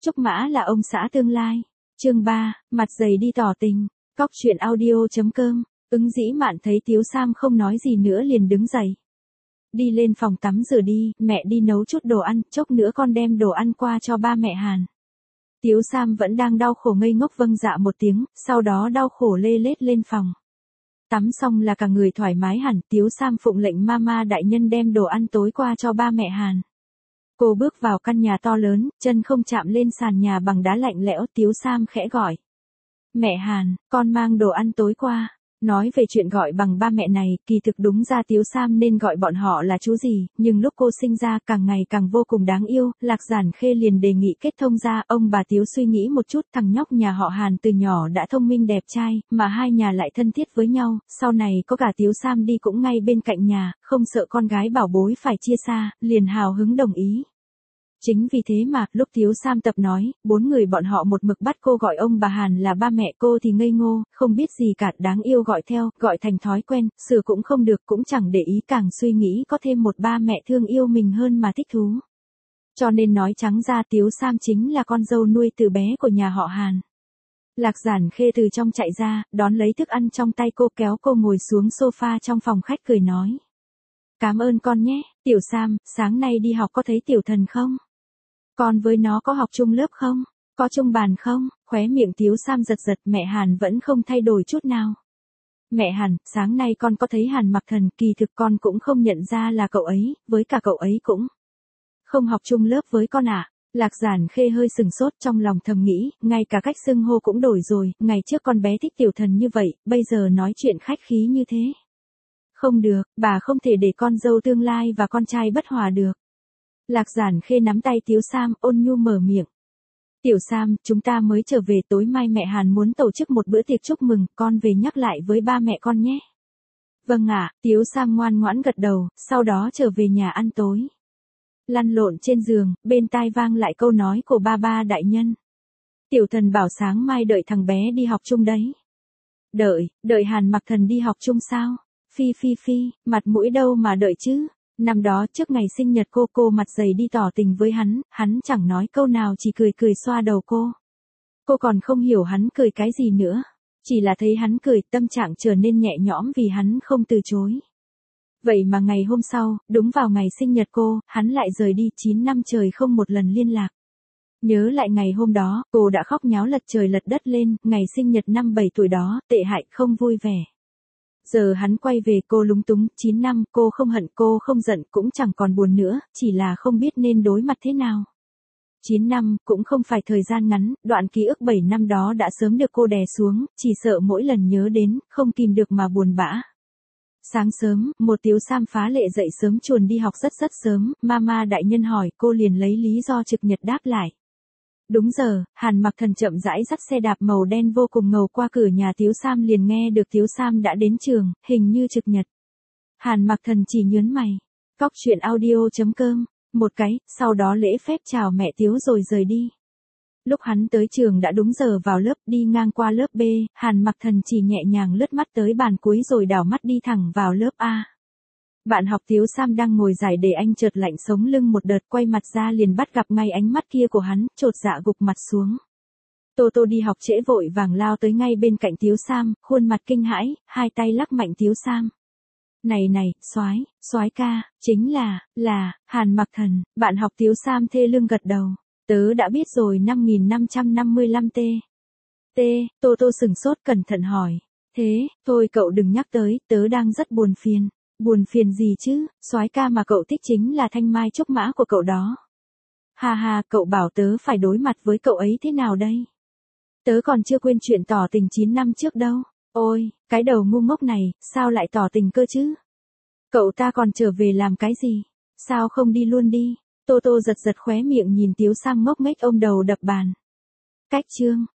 Trúc Mã là ông xã tương lai. Chương 3, mặt dày đi tỏ tình. Cóc truyện audio.com. Ứng Dĩ Mạn thấy Tiếu Sam không nói gì nữa liền đứng dậy. Đi lên phòng tắm rửa đi, mẹ đi nấu chút đồ ăn, chốc nữa con đem đồ ăn qua cho ba mẹ Hàn. Tiếu Sam vẫn đang đau khổ ngây ngốc vâng dạ một tiếng, sau đó đau khổ lê lết lên phòng. Tắm xong là cả người thoải mái hẳn, Tiếu Sam phụng lệnh mama đại nhân đem đồ ăn tối qua cho ba mẹ Hàn. Cô bước vào căn nhà to lớn, chân không chạm lên sàn nhà bằng đá lạnh lẽo, Tiếu Sam khẽ gọi. Mẹ Hàn, con mang đồ ăn tối qua. Nói về chuyện gọi bằng ba mẹ này, kỳ thực đúng ra Tiếu Sam nên gọi bọn họ là chú gì, nhưng lúc cô sinh ra càng ngày càng vô cùng đáng yêu, Lạc Giản Khê liền đề nghị kết thông ra, ông bà Tiếu suy nghĩ một chút, thằng nhóc nhà họ Hàn từ nhỏ đã thông minh đẹp trai, mà hai nhà lại thân thiết với nhau, sau này có cả Tiếu Sam đi cũng ngay bên cạnh nhà, không sợ con gái bảo bối phải chia xa, liền hào hứng đồng ý. Chính vì thế mà, lúc Tiếu Sam tập nói, 4 người bọn họ một mực bắt cô gọi ông bà Hàn là ba mẹ, cô thì ngây ngô, không biết gì cả, đáng yêu gọi theo, gọi thành thói quen, sửa cũng không được, cũng chẳng để ý, càng suy nghĩ có thêm một ba mẹ thương yêu mình hơn mà thích thú. Cho nên nói trắng ra Tiếu Sam chính là con dâu nuôi từ bé của nhà họ Hàn. Lạc Giản Khê từ trong chạy ra, đón lấy thức ăn trong tay cô, kéo cô ngồi xuống sofa trong phòng khách cười nói. Cảm ơn con nhé, Tiểu Sam, sáng nay đi học có thấy Tiểu Thần không? Con với nó có học chung lớp không? Có chung bàn không? Khóe miệng Tiếu Sam giật giật, mẹ Hàn vẫn không thay đổi chút nào. Mẹ Hàn, sáng nay con có thấy Hàn Mặc Thần, kỳ thực con cũng không nhận ra là cậu ấy, với cả cậu ấy cũng không học chung lớp với con ạ. Lạc Giản Khê hơi sừng sốt, trong lòng thầm nghĩ, ngay cả cách xưng hô cũng đổi rồi, ngày trước con bé thích Tiểu Thần như vậy, bây giờ nói chuyện khách khí như thế. Không được, bà không thể để con dâu tương lai và con trai bất hòa được. Lạc Giản Khê nắm tay Tiếu Sam, ôn nhu mở miệng. Tiểu Sam, chúng ta mới trở về, tối mai mẹ Hàn muốn tổ chức một bữa tiệc chúc mừng, con về nhắc lại với ba mẹ con nhé. Vâng ạ, Tiếu Sam ngoan ngoãn gật đầu, sau đó trở về nhà ăn tối. Lăn lộn trên giường, bên tai vang lại câu nói của ba đại nhân. Tiểu Thần bảo sáng mai đợi thằng bé đi học chung đấy. Đợi Hàn Mặc Thần đi học chung sao? Phi, mặt mũi đâu mà đợi chứ? Năm đó trước ngày sinh nhật cô mặt dày đi tỏ tình với hắn chẳng nói câu nào, chỉ cười xoa đầu cô. Cô còn không hiểu hắn cười cái gì nữa. Chỉ là thấy hắn cười, tâm trạng trở nên nhẹ nhõm vì hắn không từ chối. Vậy mà ngày hôm sau, đúng vào ngày sinh nhật cô, hắn lại rời đi, 9 năm trời không một lần liên lạc. Nhớ lại ngày hôm đó, cô đã khóc nháo lật trời lật đất lên, ngày sinh nhật năm 7 tuổi đó, tệ hại không vui vẻ. Giờ hắn quay về, cô lúng túng, 9 năm, cô không hận, cô không giận, cũng chẳng còn buồn nữa, chỉ là không biết nên đối mặt thế nào. 9 năm, cũng không phải thời gian ngắn, đoạn ký ức 7 năm đó đã sớm được cô đè xuống, chỉ sợ mỗi lần nhớ đến, không kìm được mà buồn bã. Sáng sớm, một Tiếu Sam phá lệ dậy sớm chuồn đi học rất sớm, mama đại nhân hỏi, cô liền lấy lý do trực nhật đáp lại. Đúng giờ, Hàn Mặc Thần chậm rãi dắt xe đạp màu đen vô cùng ngầu qua cửa nhà Tiếu Sam, liền nghe được Tiếu Sam đã đến trường, hình như trực nhật. Hàn Mặc Thần chỉ nhớn mày. Cóc truyện audio.com. Một cái, sau đó lễ phép chào mẹ Tiếu rồi rời đi. Lúc hắn tới trường đã đúng giờ vào lớp, đi ngang qua lớp B, Hàn Mặc Thần chỉ nhẹ nhàng lướt mắt tới bàn cuối rồi đảo mắt đi thẳng vào lớp A. Bạn học Tiếu Sam đang ngồi giải đề, anh chợt lạnh sống lưng một đợt, quay mặt ra liền bắt gặp ngay ánh mắt kia của hắn, chột dạ gục mặt xuống. Tô đi học trễ vội vàng lao tới ngay bên cạnh Tiếu Sam, khuôn mặt kinh hãi, hai tay lắc mạnh Tiếu Sam. Này, soái ca, chính là, Hàn Mặc Thần. Bạn học Tiếu Sam thê lưng gật đầu. Tớ đã biết rồi, 5555 T. Tô sừng sốt cẩn thận hỏi. Thế, thôi cậu đừng nhắc tới, tớ đang rất buồn phiền. Buồn phiền gì chứ, soái ca mà cậu thích chính là thanh mai trúc mã của cậu đó. Ha, cậu bảo tớ phải đối mặt với cậu ấy thế nào đây? Tớ còn chưa quên chuyện tỏ tình 9 năm trước đâu. Ôi, cái đầu ngu ngốc này, sao lại tỏ tình cơ chứ? Cậu ta còn trở về làm cái gì? Sao không đi luôn đi? Tô giật khóe miệng nhìn Tiếu Sam ngốc nghếch ôm đầu đập bàn. Cách chương.